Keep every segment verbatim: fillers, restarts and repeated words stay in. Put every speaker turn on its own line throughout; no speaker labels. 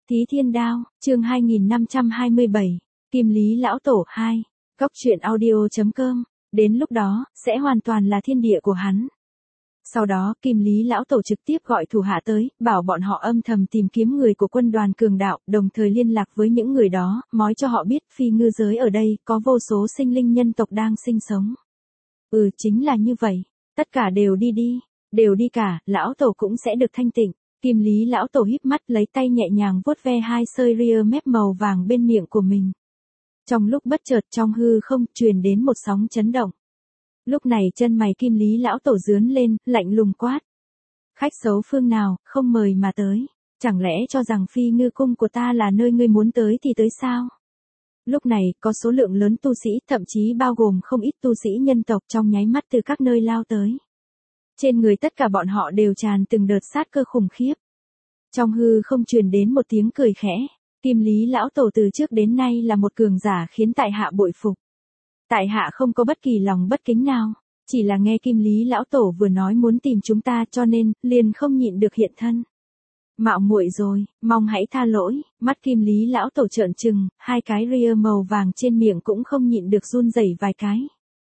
Thí Thiên Đao, chương hai nghìn năm trăm hai mươi bảy, Kim Lý Lão Tổ hai, Góc truyện audio.com, đến lúc đó, sẽ hoàn toàn là thiên địa của hắn. Sau đó, Kim Lý Lão Tổ trực tiếp gọi thủ hạ tới, bảo bọn họ âm thầm tìm kiếm người của quân đoàn cường đạo, đồng thời liên lạc với những người đó, nói cho họ biết phi ngư giới ở đây, có vô số sinh linh nhân tộc đang sinh sống. Ừ, chính là như vậy, tất cả đều đi đi, đều đi cả, Lão Tổ cũng sẽ được thanh tịnh. Kim Lý Lão Tổ híp mắt lấy tay nhẹ nhàng vuốt ve hai sợi ria mép màu vàng bên miệng của mình. Trong lúc bất chợt trong hư không truyền đến một sóng chấn động. Lúc này chân mày Kim Lý Lão Tổ rướn lên, lạnh lùng quát. Khách xấu phương nào, không mời mà tới. Chẳng lẽ cho rằng phi ngư cung của ta là nơi ngươi muốn tới thì tới sao? Lúc này, có số lượng lớn tu sĩ, thậm chí bao gồm không ít tu sĩ nhân tộc trong nháy mắt từ các nơi lao tới. Trên người tất cả bọn họ đều tràn từng đợt sát cơ khủng khiếp. Trong hư không truyền đến một tiếng cười khẽ. Kim Lý Lão Tổ từ trước đến nay là một cường giả khiến tại hạ bội phục. Tại hạ không có bất kỳ lòng bất kính nào, chỉ là nghe Kim Lý Lão Tổ vừa nói muốn tìm chúng ta cho nên, liền không nhịn được hiện thân. Mạo muội rồi, mong hãy tha lỗi. Mắt Kim Lý Lão Tổ trợn trừng, hai cái ria màu vàng trên miệng cũng không nhịn được run rẩy vài cái.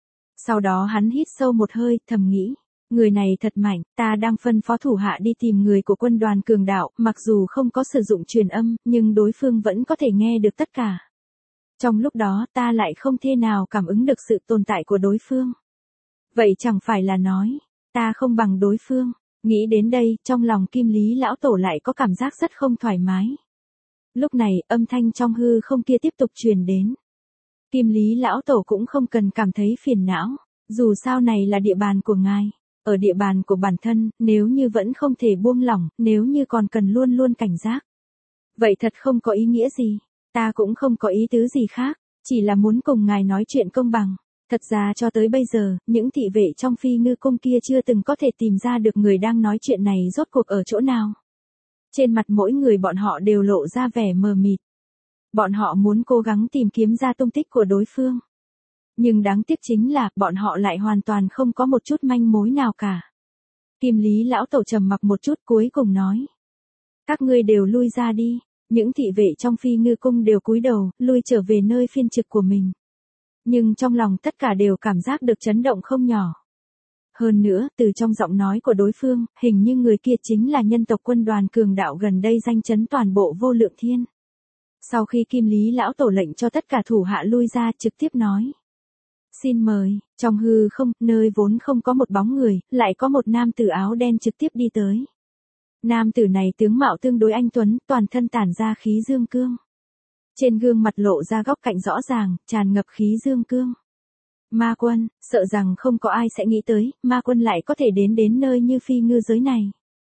Sau đó hắn hít sâu một hơi, thầm nghĩ. Người này thật mạnh, ta đang phân phó thủ hạ đi tìm người của quân đoàn cường đạo, mặc dù không có sử dụng truyền âm, nhưng đối phương vẫn có thể nghe được tất cả. Trong lúc đó ta lại không thể nào cảm ứng được sự tồn tại của đối phương. Vậy chẳng phải là nói, ta không bằng đối phương. Nghĩ đến đây, trong lòng Kim Lý Lão Tổ lại có cảm giác rất không thoải mái. Lúc này, âm thanh trong hư không kia tiếp tục truyền đến. Kim Lý Lão Tổ cũng không cần cảm thấy phiền não, dù sao này là địa bàn của ngài. Ở địa bàn của bản thân, nếu như vẫn không thể buông lỏng, nếu như còn cần luôn luôn cảnh giác. Vậy thật không có ý nghĩa gì, ta cũng không có ý tứ gì khác, chỉ là muốn cùng ngài nói chuyện công bằng. Thật ra cho tới bây giờ, những thị vệ trong phi ngư cung kia chưa từng có thể tìm ra được người đang nói chuyện này rốt cuộc ở chỗ nào. Trên mặt mỗi người bọn họ đều lộ ra vẻ mờ mịt. Bọn họ muốn cố gắng tìm kiếm ra tung tích của đối phương. Nhưng đáng tiếc chính là, bọn họ lại hoàn toàn không có một chút manh mối nào cả. Kim Lý Lão Tổ trầm mặc một chút cuối cùng nói. Các ngươi đều lui ra đi. Những thị vệ trong phi ngư cung đều cúi đầu, lui trở về nơi phiên trực của mình. Nhưng trong lòng tất cả đều cảm giác được chấn động không nhỏ. Hơn nữa, từ trong giọng nói của đối phương, hình như người kia chính là nhân tộc quân đoàn cường đạo gần đây danh chấn toàn bộ vô lượng thiên. Sau khi Kim Lý Lão Tổ lệnh cho tất cả thủ hạ lui ra trực tiếp nói. Xin mời, trong hư không, nơi vốn không có một bóng người, lại có một nam tử áo đen trực tiếp đi tới. Nam tử này tướng mạo tương đối anh tuấn, toàn thân tản ra khí dương cương. Trên gương mặt lộ ra góc cạnh rõ ràng, tràn ngập khí dương cương. Ma Quân, sợ rằng không có ai sẽ nghĩ tới, Ma Quân lại có thể đến đến nơi như phi ngư giới này.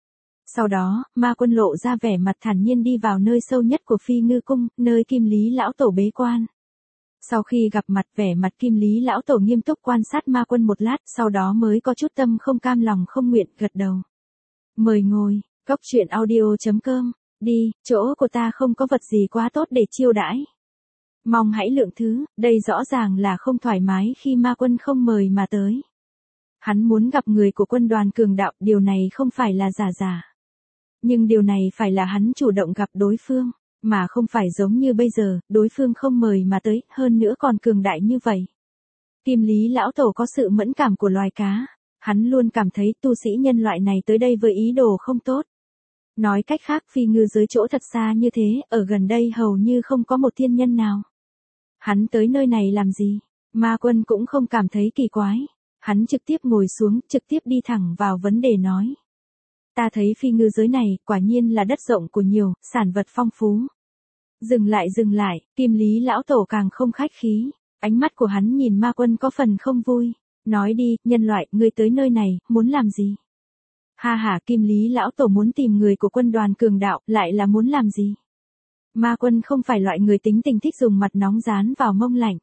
Sau đó, Ma Quân lộ ra vẻ mặt thản nhiên đi vào nơi sâu nhất của phi ngư cung, nơi Kim Lý Lão Tổ bế quan. Sau khi gặp mặt vẻ mặt Kim Lý Lão Tổ nghiêm túc quan sát Ma Quân một lát, sau đó mới có chút tâm không cam lòng không nguyện gật đầu. Mời ngồi, Góc truyện audio.com, đi, chỗ của ta không có vật gì quá tốt để chiêu đãi. Mong hãy lượng thứ, đây rõ ràng là không thoải mái khi Ma Quân không mời mà tới. Hắn muốn gặp người của quân đoàn cường đạo, điều này không phải là giả giả. Nhưng điều này phải là hắn chủ động gặp đối phương. Mà không phải giống như bây giờ, đối phương không mời mà tới, hơn nữa còn cường đại như vậy. Kim Lý Lão Tổ có sự mẫn cảm của loài cá. Hắn luôn cảm thấy tu sĩ nhân loại này tới đây với ý đồ không tốt. Nói cách khác phi ngư giới chỗ thật xa như thế, ở gần đây hầu như không có một thiên nhân nào. Hắn tới nơi này làm gì? Ma Quân cũng không cảm thấy kỳ quái. Hắn trực tiếp ngồi xuống, trực tiếp đi thẳng vào vấn đề nói. Ta thấy phi ngư giới này, quả nhiên là đất rộng của nhiều, sản vật phong phú. Dừng lại dừng lại, Kim Lý Lão Tổ càng không khách khí. Ánh mắt của hắn nhìn Ma Quân có phần không vui. Nói đi, nhân loại, ngươi tới nơi này, muốn làm gì? Ha ha, Kim Lý Lão Tổ muốn tìm người của quân đoàn cường đạo, lại là muốn làm gì? Ma Quân không phải loại người tính tình thích dùng mặt nóng dán vào mông lạnh.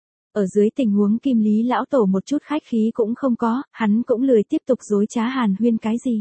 Ở dưới tình huống Kim Lý Lão Tổ một chút khách khí cũng không có, hắn cũng lười tiếp tục dối trá hàn huyên cái gì.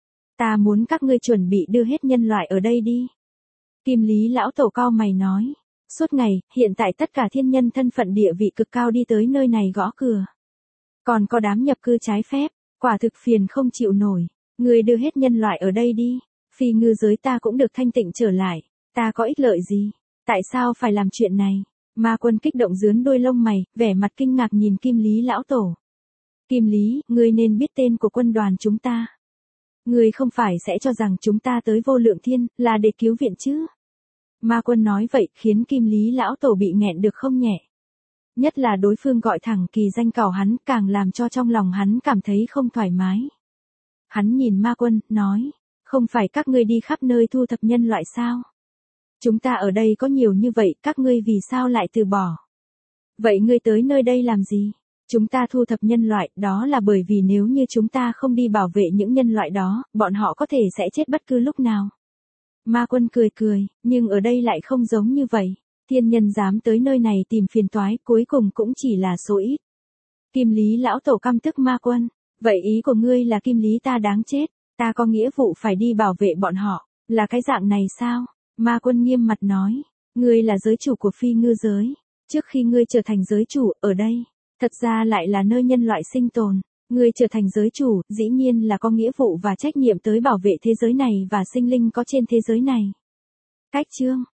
Ta muốn các ngươi chuẩn bị đưa hết nhân loại ở đây đi. Kim Lý Lão Tổ cau mày nói. Suốt ngày, hiện tại tất cả thiên nhân thân phận địa vị cực cao đi tới nơi này gõ cửa. Còn có đám nhập cư trái phép, quả thực phiền không chịu nổi. Ngươi đưa hết nhân loại ở đây đi. Phi ngư giới ta cũng được thanh tịnh trở lại. Ta có ích lợi gì? Tại sao phải làm chuyện này? Ma Quân kích động rướn đôi lông mày, vẻ mặt kinh ngạc nhìn Kim Lý lão tổ. Kim Lý, ngươi nên biết tên của quân đoàn chúng ta. Ngươi không phải sẽ cho rằng chúng ta tới Vô Lượng Thiên là để cứu viện chứ? Ma Quân nói vậy khiến Kim Lý lão tổ bị nghẹn được không nhẹ. Nhất là đối phương gọi thẳng kỳ danh cào hắn càng làm cho trong lòng hắn cảm thấy không thoải mái. Hắn nhìn Ma Quân, nói, không phải các ngươi đi khắp nơi thu thập nhân loại sao? Chúng ta ở đây có nhiều như vậy, các ngươi vì sao lại từ bỏ? Vậy ngươi tới nơi đây làm gì? Chúng ta thu thập nhân loại, đó là bởi vì nếu như chúng ta không đi bảo vệ những nhân loại đó, bọn họ có thể sẽ chết bất cứ lúc nào. Ma Quân cười cười, nhưng ở đây lại không giống như vậy. Thiên nhân dám tới nơi này tìm phiền toái, cuối cùng cũng chỉ là số ít. Kim Lý lão tổ căm tức Ma Quân. Vậy ý của ngươi là Kim Lý ta đáng chết, ta có nghĩa vụ phải đi bảo vệ bọn họ, là cái dạng này sao? Ma Quân nghiêm mặt nói, ngươi là giới chủ của phi ngư giới. Trước khi ngươi trở thành giới chủ, ở đây, thật ra lại là nơi nhân loại sinh tồn. Ngươi trở thành giới chủ, dĩ nhiên là có nghĩa vụ và trách nhiệm tới bảo vệ thế giới này và sinh linh có trên thế giới này. Cách chương